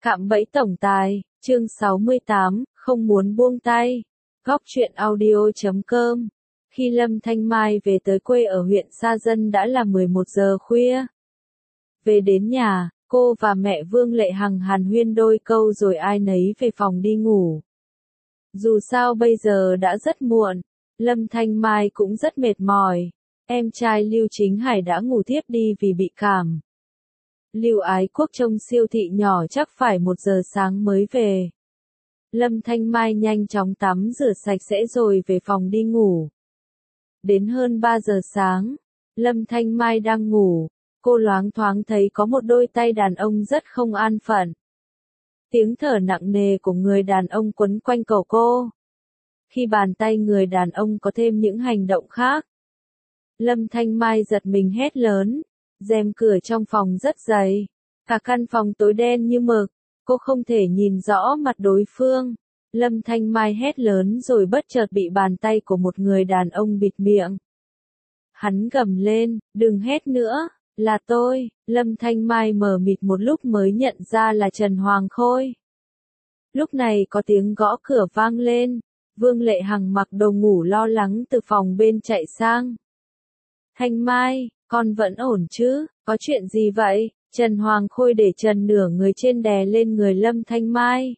Cạm bẫy tổng tài, chương 68, không muốn buông tay. Góc truyện audio.com. Khi Lâm Thanh Mai về tới quê ở huyện Sa Dân đã là 11 giờ khuya. Về đến nhà, cô và mẹ Vương Lệ Hằng hàn huyên đôi câu rồi ai nấy về phòng đi ngủ. Dù sao bây giờ đã rất muộn, Lâm Thanh Mai cũng rất mệt mỏi. Em trai Lưu Chính Hải đã ngủ thiếp đi vì bị cảm. Lưu Ái Quốc trông siêu thị nhỏ chắc phải 1 giờ sáng mới về. Lâm Thanh Mai nhanh chóng tắm rửa sạch sẽ rồi về phòng đi ngủ. Đến hơn 3 giờ sáng, Lâm Thanh Mai đang ngủ, cô loáng thoáng thấy có một đôi tay đàn ông rất không an phận. Tiếng thở nặng nề của người đàn ông quấn quanh cổ cô. Khi bàn tay người đàn ông có thêm những hành động khác, Lâm Thanh Mai giật mình hét lớn. Rèm cửa trong phòng rất dày, cả căn phòng tối đen như mực, cô không thể nhìn rõ mặt đối phương. Lâm Thanh Mai hét lớn rồi bất chợt bị bàn tay của một người đàn ông bịt miệng. Hắn gầm lên, đừng hét nữa, là tôi. Lâm Thanh Mai mờ mịt một lúc mới nhận ra là Trần Hoàng Khôi. Lúc này có tiếng gõ cửa vang lên, Vương Lệ Hằng mặc đồ ngủ lo lắng từ phòng bên chạy sang. Thanh Mai, con vẫn ổn chứ, có chuyện gì vậy? Trần Hoàng Khôi để trần nửa người trên đè lên người Lâm Thanh Mai.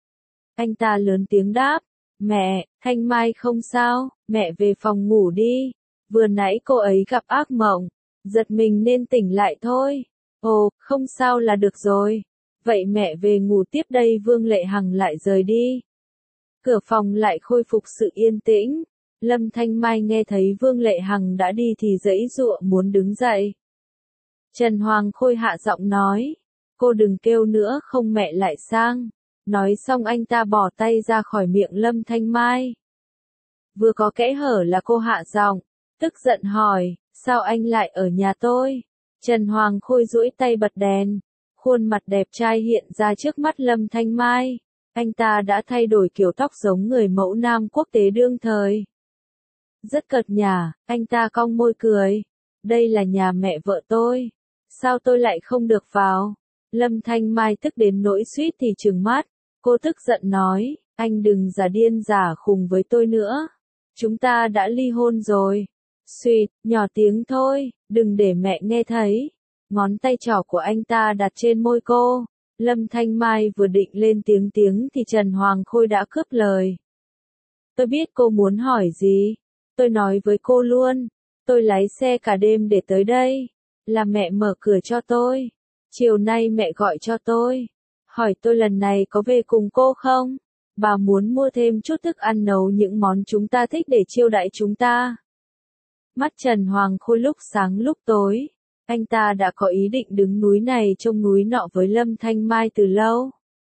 Anh ta lớn tiếng đáp, mẹ, Thanh Mai không sao, mẹ về phòng ngủ đi. Vừa nãy cô ấy gặp ác mộng, giật mình nên tỉnh lại thôi. Ồ, không sao là được rồi. Vậy mẹ về ngủ tiếp đây. Vương Lệ Hằng lại rời đi. Cửa phòng lại khôi phục sự yên tĩnh. Lâm Thanh Mai nghe thấy Vương Lệ Hằng đã đi thì giãy giụa muốn đứng dậy. Trần Hoàng Khôi hạ giọng nói, cô đừng kêu nữa không mẹ lại sang. Nói xong anh ta bỏ tay ra khỏi miệng Lâm Thanh Mai. Vừa có kẽ hở là cô hạ giọng, tức giận hỏi, sao anh lại ở nhà tôi? Trần Hoàng Khôi duỗi tay bật đèn, khuôn mặt đẹp trai hiện ra trước mắt Lâm Thanh Mai. Anh ta đã thay đổi kiểu tóc giống người mẫu nam quốc tế đương thời. Rất cợt nhả, anh ta cong môi cười. Đây là nhà mẹ vợ tôi. Sao tôi lại không được vào? Lâm Thanh Mai tức đến nỗi suýt thì trừng mắt. Cô tức giận nói, anh đừng giả điên giả khùng với tôi nữa. Chúng ta đã ly hôn rồi. Suýt, nhỏ tiếng thôi, đừng để mẹ nghe thấy. Ngón tay trỏ của anh ta đặt trên môi cô. Lâm Thanh Mai vừa định lên tiếng thì Trần Hoàng Khôi đã cướp lời. Tôi biết cô muốn hỏi gì. Tôi nói với cô luôn, tôi lái xe cả đêm để tới đây, là mẹ mở cửa cho tôi. Chiều nay mẹ gọi cho tôi, hỏi tôi lần này có về cùng cô không? Bà muốn mua thêm chút thức ăn nấu những món chúng ta thích để chiêu đãi chúng ta. Mắt Trần Hoàng Khôi lúc sáng lúc tối, anh ta đã có ý định đứng núi này trông núi nọ với Lâm Thanh Mai từ lâu.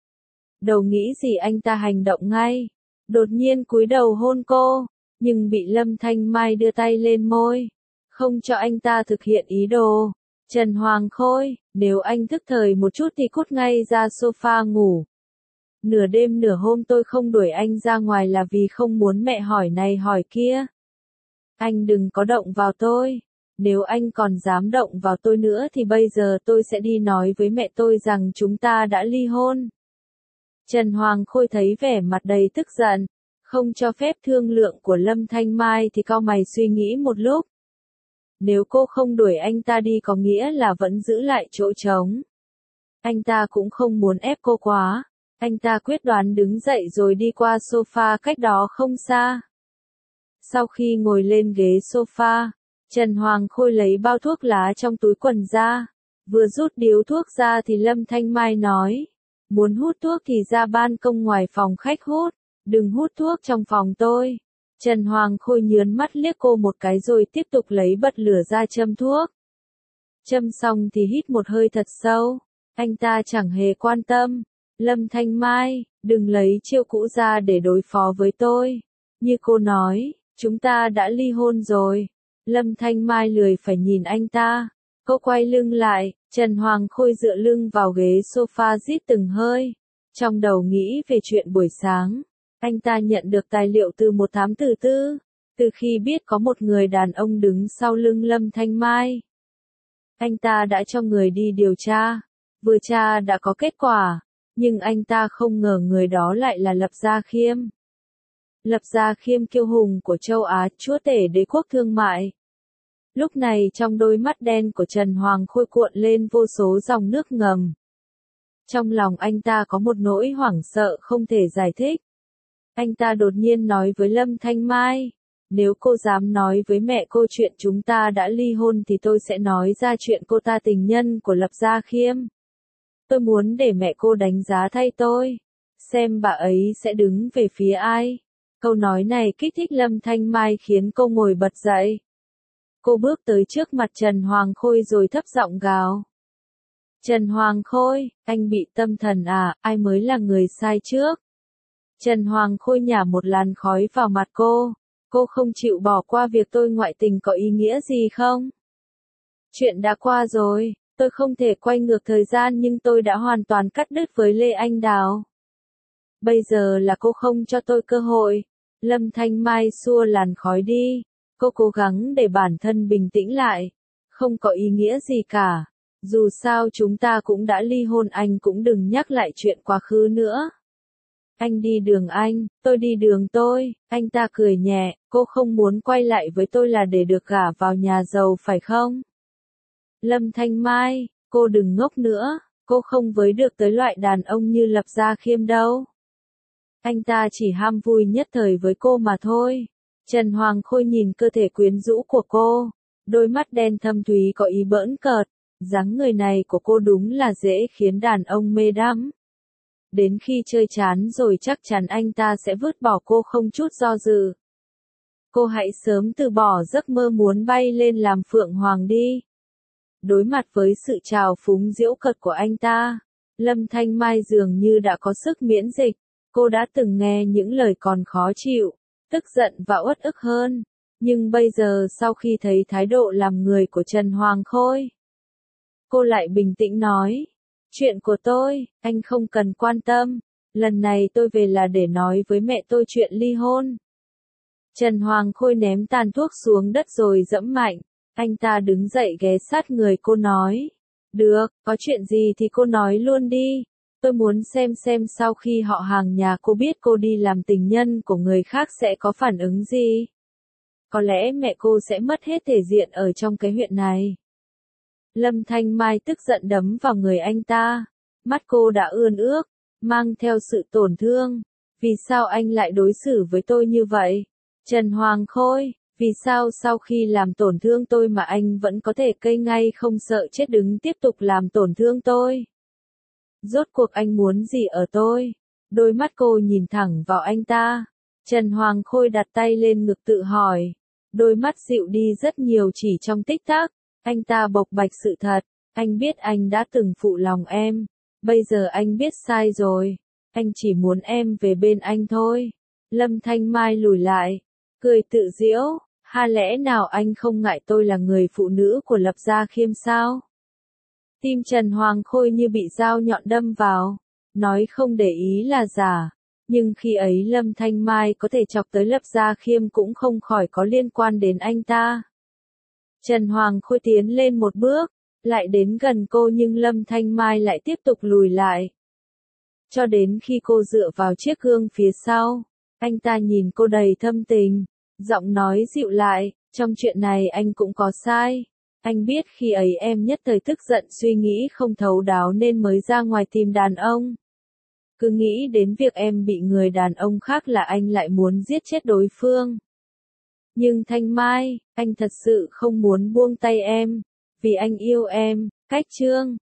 Đầu nghĩ gì anh ta hành động ngay, đột nhiên cúi đầu hôn cô. Nhưng bị Lâm Thanh Mai đưa tay lên môi, không cho anh ta thực hiện ý đồ. Trần Hoàng Khôi, nếu anh thức thời một chút thì cút ngay ra sofa ngủ. Nửa đêm nửa hôm tôi không đuổi anh ra ngoài là vì không muốn mẹ hỏi này hỏi kia. Anh đừng có động vào tôi. Nếu anh còn dám động vào tôi nữa thì bây giờ tôi sẽ đi nói với mẹ tôi rằng chúng ta đã ly hôn. Trần Hoàng Khôi thấy vẻ mặt đầy tức giận. Không cho phép thương lượng của Lâm Thanh Mai thì cau mày suy nghĩ một lúc. Nếu cô không đuổi anh ta đi có nghĩa là vẫn giữ lại chỗ trống. Anh ta cũng không muốn ép cô quá. Anh ta quyết đoán đứng dậy rồi đi qua sofa cách đó không xa. Sau khi ngồi lên ghế sofa, Trần Hoàng Khôi lấy bao thuốc lá trong túi quần ra. Vừa rút điếu thuốc ra thì Lâm Thanh Mai nói. Muốn hút thuốc thì ra ban công ngoài phòng khách hút. Đừng hút thuốc trong phòng tôi. Trần Hoàng Khôi nhớn mắt liếc cô một cái rồi tiếp tục lấy bật lửa ra châm thuốc. Châm xong thì hít một hơi thật sâu. Anh ta chẳng hề quan tâm. Lâm Thanh Mai, đừng lấy chiêu cũ ra để đối phó với tôi. Như cô nói, chúng ta đã ly hôn rồi. Lâm Thanh Mai lười phải nhìn anh ta. Cô quay lưng lại, Trần Hoàng Khôi dựa lưng vào ghế sofa rít từng hơi. Trong đầu nghĩ về chuyện buổi sáng. Anh ta nhận được tài liệu từ một thám tử tư, từ khi biết có một người đàn ông đứng sau lưng Lâm Thanh Mai. Anh ta đã cho người đi điều tra, vừa tra đã có kết quả, Nhưng anh ta không ngờ người đó lại là Lập Gia Khiêm. Lập Gia Khiêm kiêu hùng của châu Á, chúa tể đế quốc thương mại. Lúc này trong đôi mắt đen của Trần Hoàng Khôi cuộn lên vô số dòng nước ngầm. Trong lòng anh ta có một nỗi hoảng sợ không thể giải thích. Anh ta đột nhiên nói với Lâm Thanh Mai, nếu cô dám nói với mẹ cô chuyện chúng ta đã ly hôn thì tôi sẽ nói ra chuyện cô ta tình nhân của Lập Gia Khiêm. Tôi muốn để mẹ cô đánh giá thay tôi, xem bà ấy sẽ đứng về phía ai. Câu nói này kích thích Lâm Thanh Mai khiến cô ngồi bật dậy. Cô bước tới trước mặt Trần Hoàng Khôi rồi thấp giọng gào. Trần Hoàng Khôi, anh bị tâm thần à, ai mới là người sai trước? Trần Hoàng Khôi nhả một làn khói vào mặt cô không chịu bỏ qua việc tôi ngoại tình có ý nghĩa gì không? Chuyện đã qua rồi, tôi không thể quay ngược thời gian nhưng tôi đã hoàn toàn cắt đứt với Lê Anh Đào. Bây giờ là cô không cho tôi cơ hội. Lâm Thanh Mai xua làn khói đi. Cô cố gắng để bản thân bình tĩnh lại. Không có ý nghĩa gì cả. Dù sao chúng ta cũng đã ly hôn, anh cũng đừng nhắc lại chuyện quá khứ nữa. Anh đi đường anh, tôi đi đường tôi. Anh ta cười nhẹ, cô không muốn quay lại với tôi là để được gả vào nhà giàu phải không? Lâm Thanh Mai, cô đừng ngốc nữa, cô không với được tới loại đàn ông như Lập Gia Khiêm đâu. Anh ta chỉ ham vui nhất thời với cô mà thôi. Trần Hoàng Khôi nhìn cơ thể quyến rũ của cô, đôi mắt đen thâm thúy có ý bỡn cợt, dáng người này của cô đúng là dễ khiến đàn ông mê đắm. Đến khi chơi chán rồi chắc chắn anh ta sẽ vứt bỏ cô không chút do dự. Cô hãy sớm từ bỏ giấc mơ muốn bay lên làm phượng hoàng đi. Đối mặt với sự trào phúng giễu cợt của anh ta, Lâm Thanh Mai dường như đã có sức miễn dịch. Cô đã từng nghe những lời còn khó chịu, tức giận và uất ức hơn. Nhưng bây giờ sau khi thấy thái độ làm người của Trần Hoàng Khôi, cô lại bình tĩnh nói. Chuyện của tôi, anh không cần quan tâm. Lần này tôi về là để nói với mẹ tôi chuyện ly hôn. Trần Hoàng Khôi ném tàn thuốc xuống đất rồi giẫm mạnh. Anh ta đứng dậy ghé sát người cô nói. Được, có chuyện gì thì cô nói luôn đi. Tôi muốn xem sau khi họ hàng nhà cô biết cô đi làm tình nhân của người khác sẽ có phản ứng gì. Có lẽ mẹ cô sẽ mất hết thể diện ở trong cái huyện này. Lâm Thanh Mai tức giận đấm vào người anh ta. Mắt cô đã ươn ướt, mang theo sự tổn thương. Vì sao anh lại đối xử với tôi như vậy? Trần Hoàng Khôi, vì sao sau khi làm tổn thương tôi mà anh vẫn có thể cây ngay không sợ chết đứng tiếp tục làm tổn thương tôi? Rốt cuộc anh muốn gì ở tôi? Đôi mắt cô nhìn thẳng vào anh ta. Trần Hoàng Khôi đặt tay lên ngực tự hỏi. Đôi mắt dịu đi rất nhiều chỉ trong tích tắc. Anh ta bộc bạch sự thật. Anh biết anh đã từng phụ lòng em. Bây giờ anh biết sai rồi. Anh chỉ muốn em về bên anh thôi. Lâm Thanh Mai lùi lại. Cười tự giễu. Ha lẽ nào anh không ngại tôi là người phụ nữ của Lập Gia Khiêm sao? Tim Trần Hoàng Khôi như bị dao nhọn đâm vào. Nói không để ý là giả. Nhưng khi ấy Lâm Thanh Mai có thể chọc tới Lập Gia Khiêm cũng không khỏi có liên quan đến anh ta. Trần Hoàng Khôi tiến lên một bước, lại đến gần cô nhưng Lâm Thanh Mai lại tiếp tục lùi lại. Cho đến khi cô dựa vào chiếc gương phía sau, anh ta nhìn cô đầy thâm tình, giọng nói dịu lại, trong chuyện này anh cũng có sai. Anh biết khi ấy em nhất thời tức giận suy nghĩ không thấu đáo nên mới ra ngoài tìm đàn ông. Cứ nghĩ đến việc em bị người đàn ông khác là anh lại muốn giết chết đối phương. Nhưng Thanh Mai, anh thật sự không muốn buông tay em, vì anh yêu em, cách chương.